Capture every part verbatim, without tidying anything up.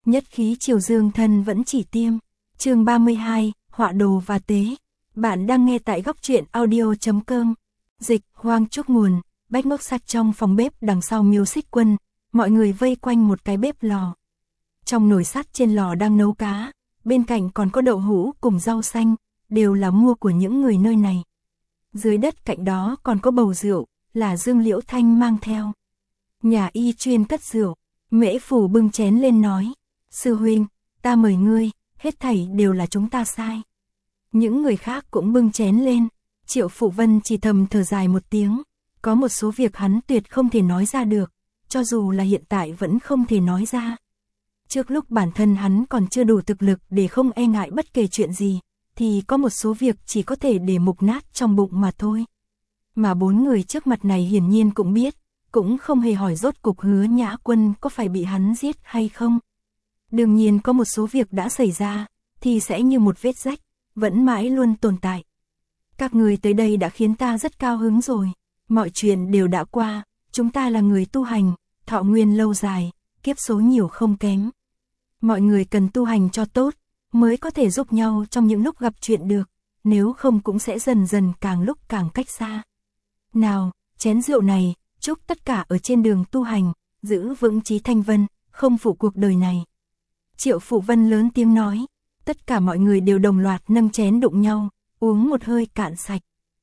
Nhất khí triều dương thân vẫn chỉ tiêm. Chương ba mươi hai, họa đồ và tế. Bạn đang nghe tại góc truyện audio chấm com. Dịch, Hoang Trúc Nguồn, Bách Ngốc Sách. Trong phòng bếp đằng sau Miêu Xích Quân, mọi người vây quanh một cái bếp lò. Trong nồi sắt trên lò đang nấu cá, bên cạnh còn có đậu hũ cùng rau xanh, đều là mua của những người nơi này. Dưới đất cạnh đó còn có bầu rượu, là Dương Liễu Thanh mang theo. Nhà y chuyên cất rượu, Mễ Phủ bưng chén lên nói: "Sư huynh, ta mời ngươi, hết thảy đều là chúng ta sai." Những người khác cũng bưng chén lên. Triệu Phụ Vân chỉ thầm thở dài một tiếng, có một số việc hắn tuyệt không thể nói ra được, cho dù là hiện tại vẫn không thể nói ra. Trước lúc bản thân hắn còn chưa đủ thực lực để không e ngại bất kể chuyện gì, thì có một số việc chỉ có thể để mục nát trong bụng mà thôi. Mà bốn người trước mặt này hiển nhiên cũng biết, cũng không hề hỏi rốt cục Hứa Nhã Quân có phải bị hắn giết hay không. Đương nhiên có một số việc đã xảy ra, thì sẽ như một vết rách, vẫn mãi luôn tồn tại. Các người tới đây đã khiến ta rất cao hứng rồi, mọi chuyện đều đã qua, chúng ta là người tu hành, thọ nguyên lâu dài, kiếp số nhiều không kém. Mọi người cần tu hành cho tốt, mới có thể giúp nhau trong những lúc gặp chuyện được, nếu không cũng sẽ dần dần càng lúc càng cách xa. Nào, chén rượu này, chúc tất cả ở trên đường tu hành, giữ vững chí thanh vân, không phụ cuộc đời này. Triệu Phụ Vân lớn tiếng nói, tất cả mọi người đều đồng loạt nâng chén đụng nhau, uống một hơi cạn sạch.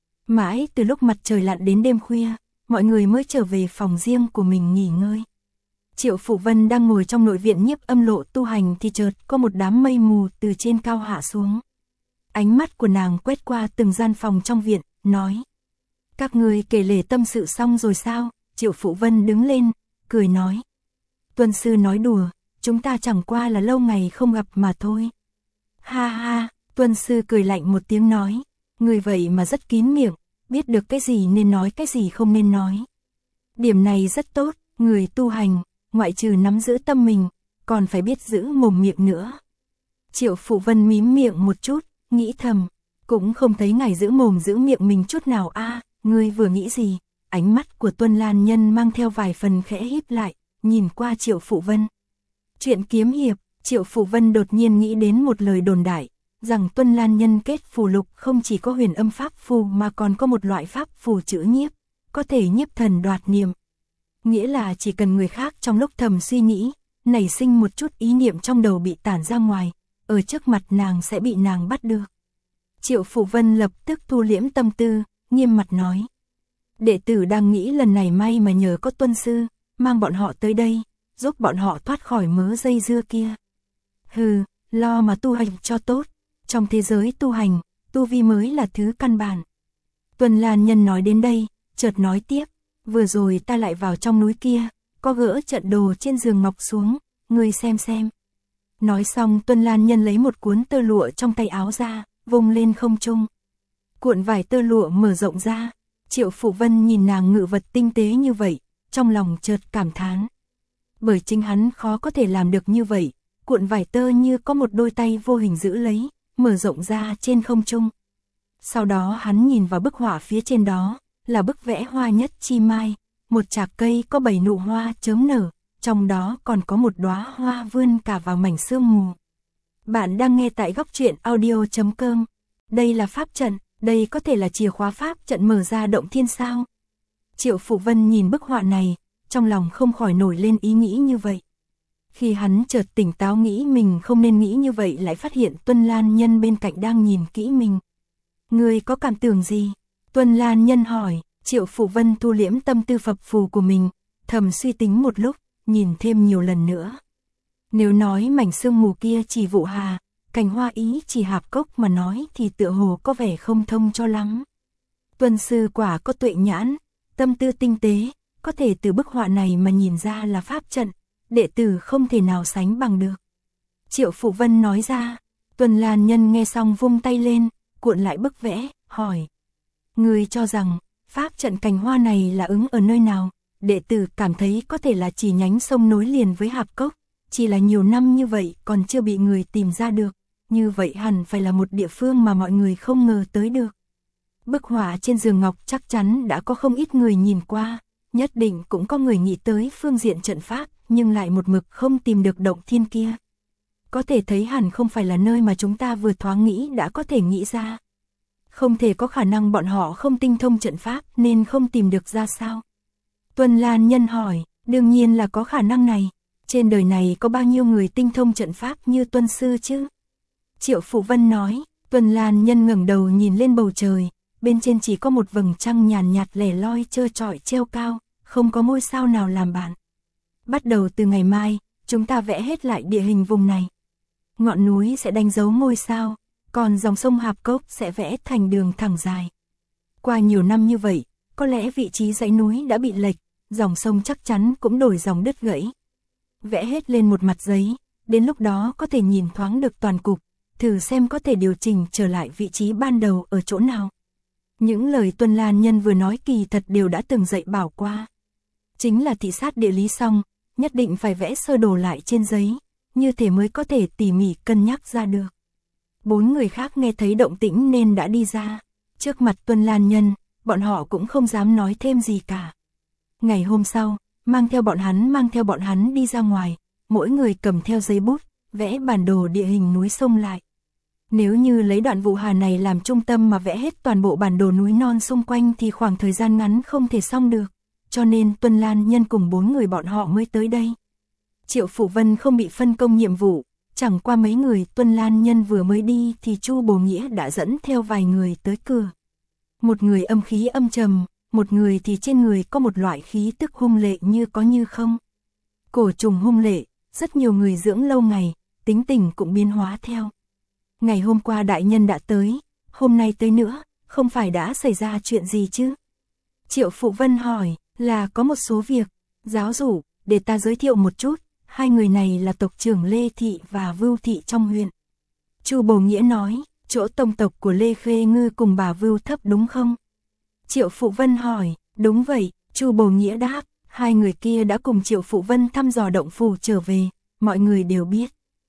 Mãi từ lúc mặt trời lặn đến đêm khuya, mọi người mới trở về phòng riêng của mình nghỉ ngơi. Triệu Phụ Vân đang ngồi trong nội viện Nhiếp Âm Lộ tu hành thì chợt có một đám mây mù từ trên cao hạ xuống. Ánh mắt của nàng quét qua từng gian phòng trong viện, nói: "Các người kể lể tâm sự xong rồi sao?" Triệu Phụ Vân đứng lên, cười nói: "Tuân sư nói đùa, chúng ta chẳng qua là lâu ngày không gặp mà thôi." "Ha ha." Tuân sư cười lạnh một tiếng nói: "Người vậy mà rất kín miệng, biết được cái gì nên nói cái gì không nên nói. Điểm này rất tốt, người tu hành, ngoại trừ nắm giữ tâm mình, còn phải biết giữ mồm miệng nữa." Triệu Phụ Vân mím miệng một chút, nghĩ thầm, cũng không thấy ngài giữ mồm giữ miệng mình chút nào a. À, ngươi vừa nghĩ gì? Ánh mắt của Tuân Lan Nhân mang theo vài phần khẽ híp lại, nhìn qua Triệu Phụ Vân. Chuyện kiếm hiệp. Triệu Phụ Vân đột nhiên nghĩ đến một lời đồn đại, rằng Tuân Lan Nhân kết phù lục không chỉ có huyền âm pháp phù mà còn có một loại pháp phù chữ nhiếp, có thể nhiếp thần đoạt niệm. Nghĩa là chỉ cần người khác trong lúc thầm suy nghĩ, nảy sinh một chút ý niệm trong đầu bị tản ra ngoài, ở trước mặt nàng sẽ bị nàng bắt được. Triệu Phụ Vân lập tức thu liễm tâm tư, nghiêm mặt nói: "Đệ tử đang nghĩ lần này may mà nhờ có Tuân sư, mang bọn họ tới đây, giúp bọn họ thoát khỏi mớ dây dưa kia." "Hừ, lo mà tu hành cho tốt, trong thế giới tu hành, tu vi mới là thứ căn bản." Tuân Lan Nhân nói đến đây, chợt nói tiếp: "Vừa rồi ta lại vào trong núi kia, có gỡ trận đồ trên giường ngọc xuống, ngươi xem xem." Nói xong Tuân Lan Nhân lấy một cuốn tơ lụa trong tay áo ra, vung lên không trung. Cuộn vải tơ lụa mở rộng ra. Triệu Phụ Vân nhìn nàng ngự vật tinh tế như vậy, trong lòng chợt cảm thán. Bởi chính hắn khó có thể làm được như vậy, cuộn vải tơ như có một đôi tay vô hình giữ lấy, mở rộng ra trên không trung. Sau đó hắn nhìn vào bức họa phía trên đó, là bức vẽ hoa nhất chi mai, một chạc cây có bảy nụ hoa chớm nở, trong đó còn có một đóa hoa vươn cả vào mảnh sương mù. Bạn đang nghe tại góc truyện audio chấm com. Đây là pháp trận, đây có thể là chìa khóa pháp trận mở ra động thiên sao? Triệu Phụ Vân nhìn bức họa này, trong lòng không khỏi nổi lên ý nghĩ như vậy. Khi hắn chợt tỉnh táo nghĩ mình không nên nghĩ như vậy lại phát hiện Tuân Lan Nhân bên cạnh đang nhìn kỹ mình. "Ngươi có cảm tưởng gì?" Tuân Lan Nhân hỏi. Triệu Phụ Vân thu liễm tâm tư phập phù của mình, thầm suy tính một lúc, nhìn thêm nhiều lần nữa. Nếu nói mảnh sương mù kia chỉ vụ hà, cành hoa ý chỉ hạp cốc mà nói thì tựa hồ có vẻ không thông cho lắm. Tuân sư quả có tuệ nhãn, tâm tư tinh tế, có thể từ bức họa này mà nhìn ra là pháp trận, đệ tử không thể nào sánh bằng được. Triệu Phụ Vân nói ra. Tuân Lan Nhân nghe xong vung tay lên, cuộn lại bức vẽ, hỏi: "Ngươi cho rằng pháp trận cành hoa này là ứng ở nơi nào?" Đệ tử cảm thấy có thể là chỉ nhánh sông nối liền với hạp cốc, chỉ là nhiều năm như vậy còn chưa bị người tìm ra được, như vậy hẳn phải là một địa phương mà mọi người không ngờ tới được. Bức họa trên giường ngọc chắc chắn đã có không ít người nhìn qua, nhất định cũng có người nghĩ tới phương diện trận pháp, nhưng lại một mực không tìm được động thiên kia. có thể thấy hẳn không phải là nơi mà chúng ta vừa thoáng nghĩ đã có thể nghĩ ra. Không thể có khả năng bọn họ không tinh thông trận pháp nên không tìm được ra sao. Tuân Lan Nhân hỏi, đương nhiên là có khả năng này. Trên đời này có bao nhiêu người tinh thông trận pháp như Tuân Sư chứ? Triệu Phụ Vân nói. Tuân Lan Nhân ngẩng đầu nhìn lên bầu trời, bên trên chỉ có một vầng trăng nhàn nhạt lẻ loi trơ trọi treo cao, không có ngôi sao nào làm bạn. Bắt đầu từ ngày mai, chúng ta vẽ hết lại địa hình vùng này. Ngọn núi sẽ đánh dấu ngôi sao, còn dòng sông Hạp Cốc sẽ vẽ thành đường thẳng dài. Qua nhiều năm như vậy, có lẽ vị trí dãy núi đã bị lệch, dòng sông chắc chắn cũng đổi dòng đứt gãy. Vẽ hết lên một mặt giấy, đến lúc đó có thể nhìn thoáng được toàn cục, thử xem có thể điều chỉnh trở lại vị trí ban đầu ở chỗ nào. Những lời Tuân Lan Nhân vừa nói kỳ thật đều đã từng dạy bảo qua. Chính là thị sát địa lý xong, nhất định phải vẽ sơ đồ lại trên giấy, như thế mới có thể tỉ mỉ cân nhắc ra được. Bốn người khác nghe thấy động tĩnh nên đã đi ra. Trước mặt Tuân Lan Nhân, bọn họ cũng không dám nói thêm gì cả. Ngày hôm sau, mang theo bọn hắn mang theo bọn hắn đi ra ngoài, mỗi người cầm theo giấy bút, vẽ bản đồ địa hình núi sông lại. Nếu như lấy đoạn Vụ Hà này làm trung tâm mà vẽ hết toàn bộ bản đồ núi non xung quanh thì khoảng thời gian ngắn không thể xong được, cho nên Tuân Lan Nhân cùng bốn người bọn họ mới tới đây. Triệu Phụ Vân không bị phân công nhiệm vụ, chẳng qua mấy người Tuân Lan Nhân vừa mới đi thì Chu Bồ Nghĩa đã dẫn theo vài người tới cửa. Một người âm khí âm trầm, một người thì trên người có một loại khí tức hung lệ như có như không. Cổ trùng hung lệ, rất nhiều người dưỡng lâu ngày, tính tình cũng biến hóa theo. Ngày hôm qua đại nhân đã tới, hôm nay tới nữa, không phải đã xảy ra chuyện gì chứ? Triệu Phụ Vân hỏi, là có một số việc. Giáo chủ, để ta giới thiệu một chút, hai người này là tộc trưởng Lê Thị và Vưu Thị trong huyện. Chu Bồ Nghĩa nói, chỗ tông tộc của Lê Khê Ngư cùng bà Vưu thấp đúng không? Triệu Phụ Vân hỏi, đúng vậy, Chu Bồ Nghĩa đáp, hai người kia đã cùng Triệu Phụ Vân thăm dò động phủ trở về, mọi người đều biết.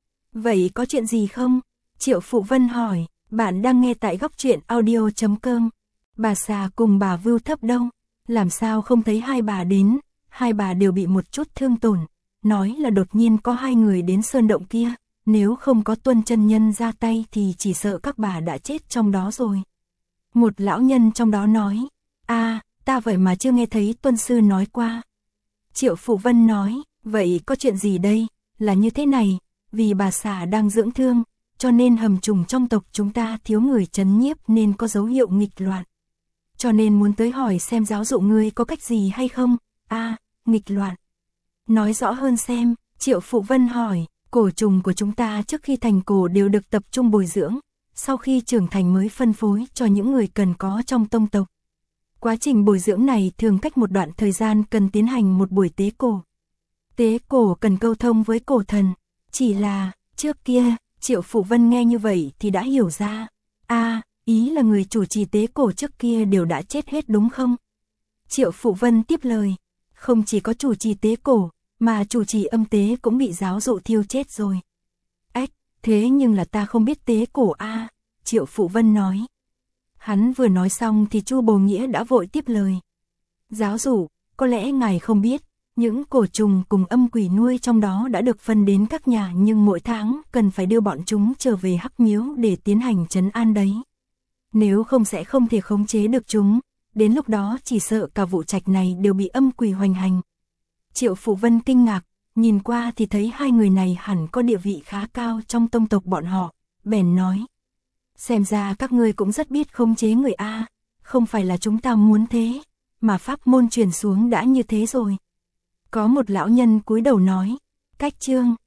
Vậy có chuyện gì không? Triệu Phụ Vân hỏi, bạn đang nghe tại góc truyện audio chấm com. Bà Xà cùng bà Vưu thấp đâu? Làm sao không thấy hai bà đến? Hai bà đều bị một chút thương tổn. Nói là đột nhiên có hai người đến sơn động kia, nếu không có Tuân chân nhân ra tay thì chỉ sợ các bà đã chết trong đó rồi. Một lão nhân trong đó nói, a à, ta vậy mà chưa nghe thấy Tuân sư nói qua. Triệu Phụ Vân nói, vậy có chuyện gì đây? Là như thế này, vì bà Xà đang dưỡng thương, cho nên hầm trùng trong tộc chúng ta thiếu người trấn nhiếp nên có dấu hiệu nghịch loạn. Cho nên muốn tới hỏi xem giáo dụ ngươi có cách gì hay không? A, à, nghịch loạn. Nói rõ hơn xem, Triệu Phụ Vân hỏi, cổ trùng của chúng ta trước khi thành cổ đều được tập trung bồi dưỡng, sau khi trưởng thành mới phân phối cho những người cần có trong tông tộc. Quá trình bồi dưỡng này thường cách một đoạn thời gian cần tiến hành một buổi tế cổ. Tế cổ cần câu thông với cổ thần, chỉ là, trước kia, Triệu Phụ Vân nghe như vậy thì đã hiểu ra. A, à, ý là người chủ trì tế cổ trước kia đều đã chết hết đúng không? Triệu Phụ Vân tiếp lời, không chỉ có chủ trì tế cổ, mà chủ trì âm tế cũng bị giáo dụ thiêu chết rồi. Ách, thế nhưng là ta không biết tế cổ a, à, Triệu Phụ Vân nói. Hắn vừa nói xong thì Chu Bồ Nghĩa đã vội tiếp lời. Giáo dụ, có lẽ ngài không biết, những cổ trùng cùng âm quỷ nuôi trong đó đã được phân đến các nhà nhưng mỗi tháng cần phải đưa bọn chúng trở về Hắc Miếu để tiến hành trấn an đấy. Nếu không sẽ không thể khống chế được chúng, đến lúc đó chỉ sợ cả vụ trạch này đều bị âm quỷ hoành hành. Triệu Phụ Vân kinh ngạc, nhìn qua thì thấy hai người này hẳn có địa vị khá cao trong tông tộc bọn họ, bèn nói. Xem ra các ngươi cũng rất biết khống chế người A, không phải là chúng ta muốn thế, mà pháp môn truyền xuống đã như thế rồi. Có một lão nhân cúi đầu nói, cách chương.